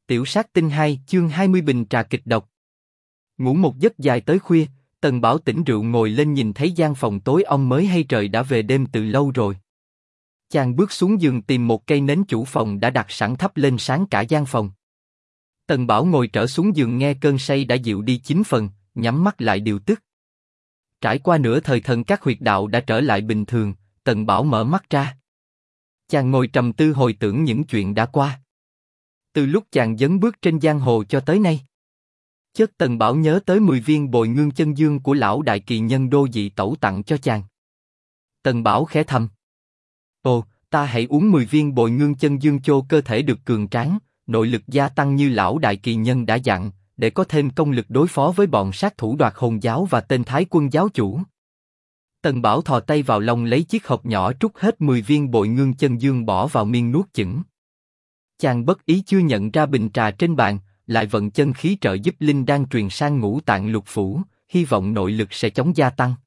Tiểu sát tinh 2 chương 20 bình trà kịch độc. Ngủ một giấc dài tới khuya, Tần Bảo tỉnh rượu ngồi lên nhìn thấy gian phòng tối om mới hay trời đã về đêm từ lâu rồi. Chàng bước xuống giường tìm một cây nến chủ phòng đã đặt sẵn thắp lên sáng cả gian phòng. Tần Bảo ngồi trở xuống giường nghe cơn say đã dịu đi 9 phần, nhắm mắt lại điều tức. Trải qua nửa thời thần các huyệt đạo đã trở lại bình thường, Tần Bảo mở mắt ra. Chàng ngồi trầm tư hồi tưởng những chuyện đã qua. Từ lúc chàng dấn bước trên giang hồ cho tới nay, chợt Tần Bảo nhớ tới 10 viên bồi ngương chân dương của lão đại kỳ nhân Đô Dị Tẩu tặng cho chàng. Tần Bảo khẽ thầm: ồ, ta hãy uống 10 viên bồi ngương chân dương cho cơ thể được cường tráng, nội lực gia tăng như lão đại kỳ nhân đã dặn, để có thêm công lực đối phó với bọn sát thủ Đoạt Hồn giáo và tên Thái Quân giáo chủ. Tần Bảo thò tay vào lòng lấy chiếc hộp nhỏ trút hết 10 viên bồi ngương chân dương bỏ vào miệng nuốt chửng. Chàng bất ý chưa nhận ra bình trà trên bàn, lại vận chân khí trợ giúp linh đan truyền sang ngũ tạng lục phủ, hy vọng nội lực sẽ chóng gia tăng.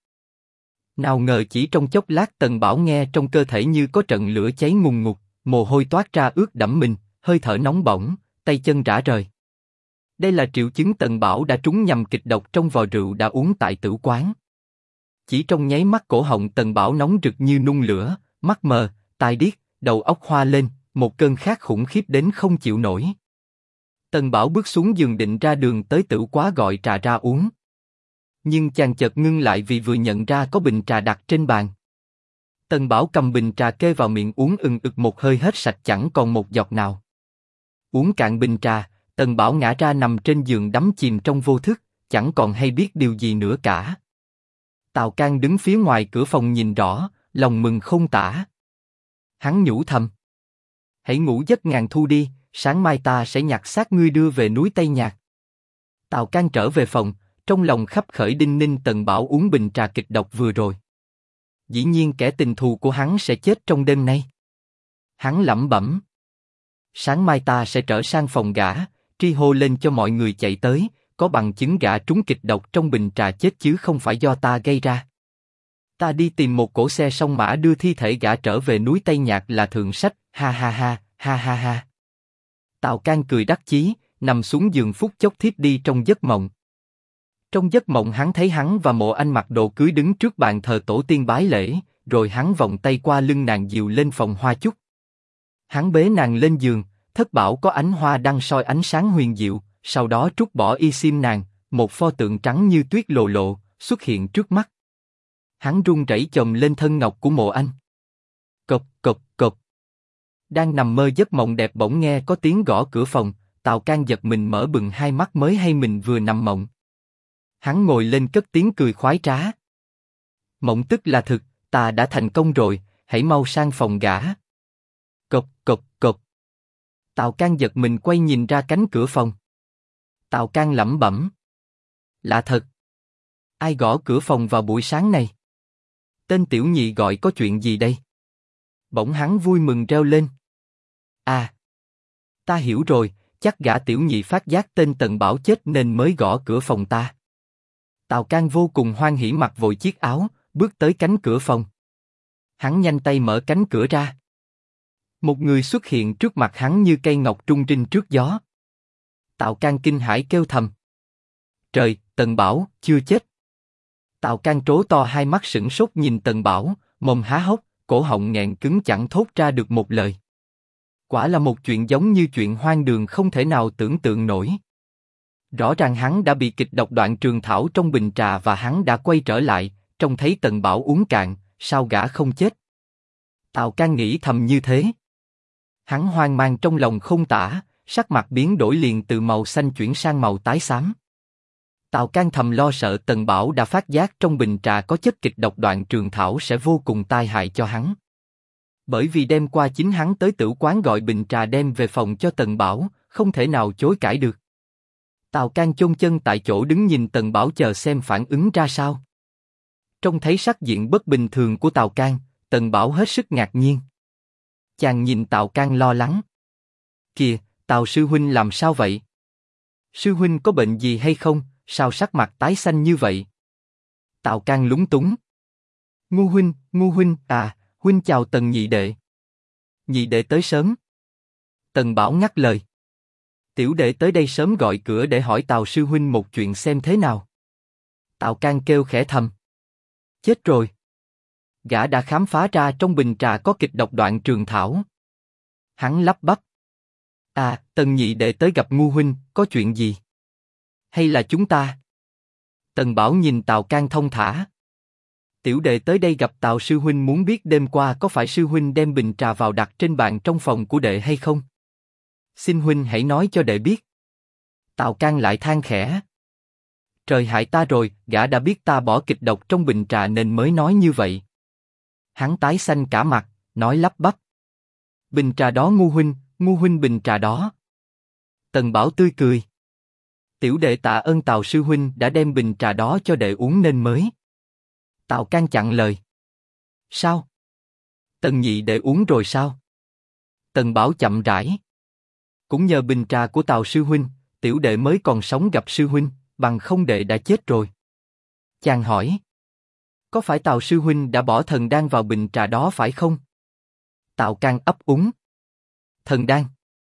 Nào ngờ chỉ trong chốc lát Tần Bảo nghe trong cơ thể như có trận lửa cháy ngùn ngụt, mồ hôi toát ra ướt đẫm mình, hơi thở nóng bỏng, tay chân rã rời. Đây là triệu chứng Tần Bảo đã trúng nhầm kịch độc trong vò rượu đã uống tại tử quán. Chỉ trong nháy mắt cổ họng Tần Bảo nóng rực như nung lửa, mắt mờ, tai điếc, đầu óc hoa lên, một cơn khát khủng khiếp đến không chịu nổi. Tần Bảo bước xuống giường định ra đường tới tử quá gọi trà ra uống. Nhưng chàng chợt ngưng lại vì vừa nhận ra có bình trà đặt trên bàn. Tần Bảo cầm bình trà kê vào miệng uống ực một hơi hết sạch chẳng còn một giọt nào. Uống cạn bình trà, Tần Bảo ngã ra nằm trên giường đắm chìm trong vô thức, chẳng còn hay biết điều gì nữa cả. Tào Cang đứng phía ngoài cửa phòng nhìn rõ, lòng mừng không tả. Hắn nhủ thầm: hãy ngủ giấc ngàn thu đi, sáng mai ta sẽ nhặt xác ngươi đưa về núi Tây Nhạc. Tào Cang trở về phòng, trong lòng khấp khởi đinh ninh Tần Bảo uống bình trà kịch độc vừa rồi. Dĩ nhiên kẻ tình thù của hắn sẽ chết trong đêm nay. Hắn lẩm bẩm: sáng mai ta sẽ trở sang phòng gã, tri hô lên cho mọi người chạy tới, có bằng chứng gã trúng kịch độc trong bình trà chết chứ không phải do ta gây ra. Ta đi tìm một cỗ xe song mã đưa thi thể gã trở về núi Tây Nhạc là thượng sách, ha ha ha, ha ha ha. Tào Cang cười đắc chí, nằm xuống giường phút chốc thiếp đi trong giấc mộng. Trong giấc mộng hắn thấy hắn và Mộ Anh mặc đồ cưới đứng trước bàn thờ tổ tiên bái lễ, rồi hắn vòng tay qua lưng nàng dìu lên phòng hoa chúc. Hắn bế nàng lên giường, thất bảo có ánh hoa đăng soi ánh sáng huyền diệu, sau đó trút bỏ y xiêm nàng, một pho tượng trắng như tuyết lồ lộ xuất hiện trước mắt. Hắn run rẩy chồm lên thân ngọc của Mộ Anh. Cộp cộp cộp. Đang nằm mơ giấc mộng đẹp bỗng nghe có tiếng gõ cửa phòng, Tào Cang giật mình mở bừng hai mắt mới hay mình vừa nằm mộng. Hắn ngồi lên cất tiếng cười khoái trá. Mộng tức là thực, ta đã thành công rồi, hãy mau sang phòng gã. Cộp cộp cộp. Tào Cang giật mình quay nhìn ra cánh cửa phòng. Tào Cang lẩm bẩm: lạ thật. Ai gõ cửa phòng vào buổi sáng này? Tên tiểu nhị gọi có chuyện gì đây? Bỗng hắn vui mừng reo lên: à, ta hiểu rồi, chắc gã tiểu nhị phát giác tên Tần Bảo chết nên mới gõ cửa phòng ta. Tào Cang vô cùng hoan hỉ mặc vội chiếc áo, bước tới cánh cửa phòng. Hắn nhanh tay mở cánh cửa ra. Một người xuất hiện trước mặt hắn như cây ngọc trung trinh trước gió. Tào Cang kinh hãi kêu thầm: trời, Tần Bảo chưa chết. Tào Cang trố to hai mắt sửng sốt nhìn Tần Bảo, mồm há hốc, cổ họng nghẹn cứng chẳng thốt ra được một lời. Quả là một chuyện giống như chuyện hoang đường không thể nào tưởng tượng nổi. Rõ ràng hắn đã bị kịch độc đoạn trường thảo trong bình trà và hắn đã quay trở lại, trông thấy Tần Bảo uống cạn, sao gã không chết? Tào Cang nghĩ thầm như thế. Hắn hoang mang trong lòng không tả, sắc mặt biến đổi liền từ màu xanh chuyển sang màu tái xám. Tào Cang thầm lo sợ Tần Bảo đã phát giác trong bình trà có chất kịch độc đoạn trường thảo sẽ vô cùng tai hại cho hắn. Bởi vì đêm qua chính hắn tới tử quán gọi bình trà đem về phòng cho Tần Bảo, không thể nào chối cãi được. Tào Cang chôn chân tại chỗ đứng nhìn Tần Bảo chờ xem phản ứng ra sao. Trông thấy sắc diện bất bình thường của Tào Cang, Tần Bảo hết sức ngạc nhiên. Chàng nhìn Tào Cang lo lắng. Kìa, Tào sư huynh làm sao vậy? Sư huynh có bệnh gì hay không, sao sắc mặt tái xanh như vậy? Tào Cang lúng túng. Ngu huynh, à, huynh chào Tần nhị đệ. Nhị đệ tới sớm. Tần Bảo ngắt lời. Tiểu đệ tới đây sớm gọi cửa để hỏi Tào sư huynh một chuyện xem thế nào. Tào Can kêu khẽ thầm. Chết rồi. Gã đã khám phá ra trong bình trà có kịch độc đoạn trường thảo. Hắn lắp bắp. À, Tần nhị đệ tới gặp Ngu huynh, có chuyện gì? Hay là chúng ta? Tần Bảo nhìn Tào Can thông thả. Tiểu đệ tới đây gặp Tào sư huynh muốn biết đêm qua có phải sư huynh đem bình trà vào đặt trên bàn trong phòng của đệ hay không? Xin huynh hãy nói cho đệ biết. Tào Can lại than khẽ. Trời hại ta rồi, gã đã biết ta bỏ kịch độc trong bình trà nên mới nói như vậy. Hắn tái xanh cả mặt, nói lắp bắp. Bình trà đó Ngu huynh bình trà đó. Tần Bảo tươi cười. Tiểu đệ tạ ơn Tào sư huynh đã đem bình trà đó cho đệ uống nên mới. Tào Can chặn lời. Sao? Tần nhị đệ uống rồi sao? Tần Bảo chậm rãi. Cũng nhờ bình trà của Tào sư huynh, tiểu đệ mới còn sống gặp sư huynh, bằng không đệ đã chết rồi. Chàng hỏi. Có phải Tào sư huynh đã bỏ thần đan vào bình trà đó phải không? Tào Can ấp úng. Thần đan.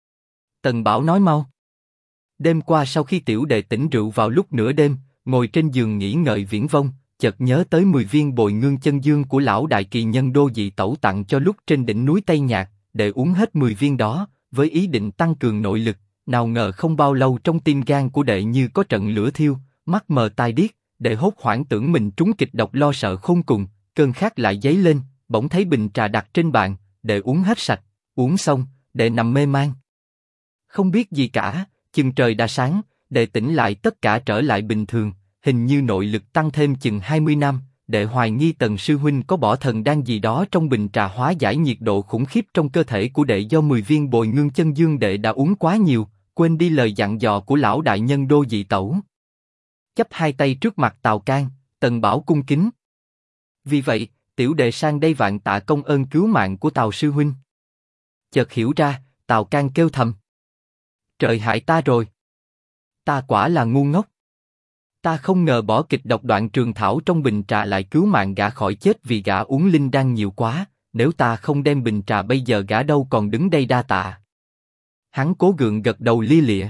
Tần Bảo nói mau. Đêm qua sau khi tiểu đệ tỉnh rượu vào lúc nửa đêm, ngồi trên giường nghĩ ngợi viễn vông, chợt nhớ tới 10 viên bồi ngương chân dương của lão đại kỳ nhân Đô Dị Tẩu tặng cho lúc trên đỉnh núi Tây Nhạc, đệ uống hết 10 viên đó, với ý định tăng cường nội lực, nào ngờ không bao lâu trong tim gan của đệ như có trận lửa thiêu, mắt mờ tai điếc, đệ hốt hoảng tưởng mình trúng kịch độc lo sợ khôn cùng, cơn khát lại dấy lên, bỗng thấy bình trà đặt trên bàn, đệ uống hết sạch, uống xong, đệ nằm mê man. Không biết gì cả, chừng trời đã sáng, đệ tỉnh lại tất cả trở lại bình thường, hình như nội lực tăng thêm chừng 20 năm, đệ hoài nghi Tần sư huynh có bỏ thần đan gì đó trong bình trà hóa giải nhiệt độ khủng khiếp trong cơ thể của đệ do 10 viên bồi ngương chân dương đệ đã uống quá nhiều, quên đi lời dặn dò của lão đại nhân Đô Dị Tẩu. Chắp hai tay trước mặt Tào Can, Tần Bảo cung kính. Vì vậy, tiểu đệ sang đây vạn tạ công ơn cứu mạng của Tào sư huynh. Chợt hiểu ra, Tào Can kêu thầm. Trời hại ta rồi. Ta quả là ngu ngốc. Ta không ngờ bỏ kịch độc đoạn trường thảo trong bình trà lại cứu mạng gã khỏi chết vì gã uống linh đan nhiều quá, nếu ta không đem bình trà bây giờ gã đâu còn đứng đây đa tạ. Hắn cố gượng gật đầu lia lịa.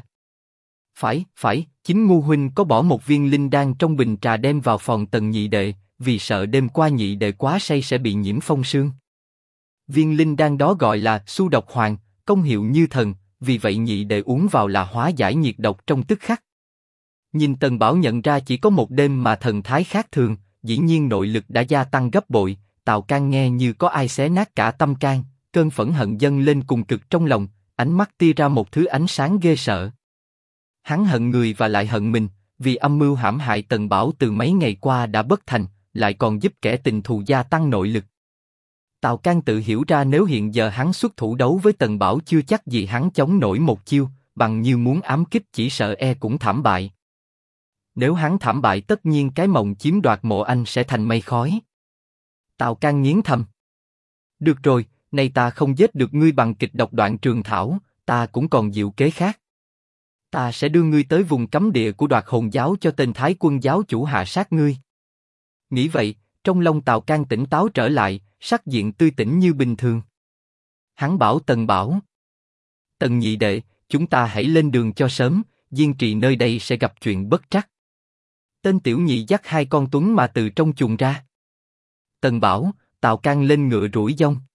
Phải, chính Ngu huynh có bỏ một viên linh đan trong bình trà đem vào phòng Tần nhị đệ, vì sợ đêm qua nhị đệ quá say sẽ bị nhiễm phong sương. Viên linh đan đó gọi là Su Độc Hoàng, công hiệu như thần, vì vậy nhị đệ uống vào là hóa giải nhiệt độc trong tức khắc. Nhìn Tần Bảo nhận ra chỉ có một đêm mà thần thái khác thường, dĩ nhiên nội lực đã gia tăng gấp bội. Tào Can nghe như có ai xé nát cả tâm can, cơn phẫn hận dâng lên cùng cực trong lòng, ánh mắt tia ra một thứ ánh sáng ghê sợ. Hắn hận người và lại hận mình, vì âm mưu hãm hại Tần Bảo từ mấy ngày qua đã bất thành, lại còn giúp kẻ tình thù gia tăng nội lực. Tào Can tự hiểu ra nếu hiện giờ hắn xuất thủ đấu với Tần Bảo chưa chắc gì hắn chống nổi một chiêu, bằng như muốn ám kích chỉ sợ cũng thảm bại. Nếu hắn thảm bại tất nhiên cái mộng chiếm đoạt Mộ Anh sẽ thành mây khói. Tào Can nghiến thầm. Được rồi, nay ta không giết được ngươi bằng kịch độc đoạn trường thảo, ta cũng còn diệu kế khác. Ta sẽ đưa ngươi tới vùng cấm địa của Đoạt Hồn giáo cho tên Thái Quân giáo chủ hạ sát ngươi. Nghĩ vậy, trong lòng Tào Can tỉnh táo trở lại, sắc diện tươi tỉnh như bình thường. Hắn bảo Tần Bảo. Tần nhị đệ, chúng ta hãy lên đường cho sớm, Diên Trì nơi đây sẽ gặp chuyện bất trắc. Tên tiểu nhị dắt hai con tuấn mà từ trong chuồng ra. Tần Bảo, Tào Can lên ngựa rủi dông.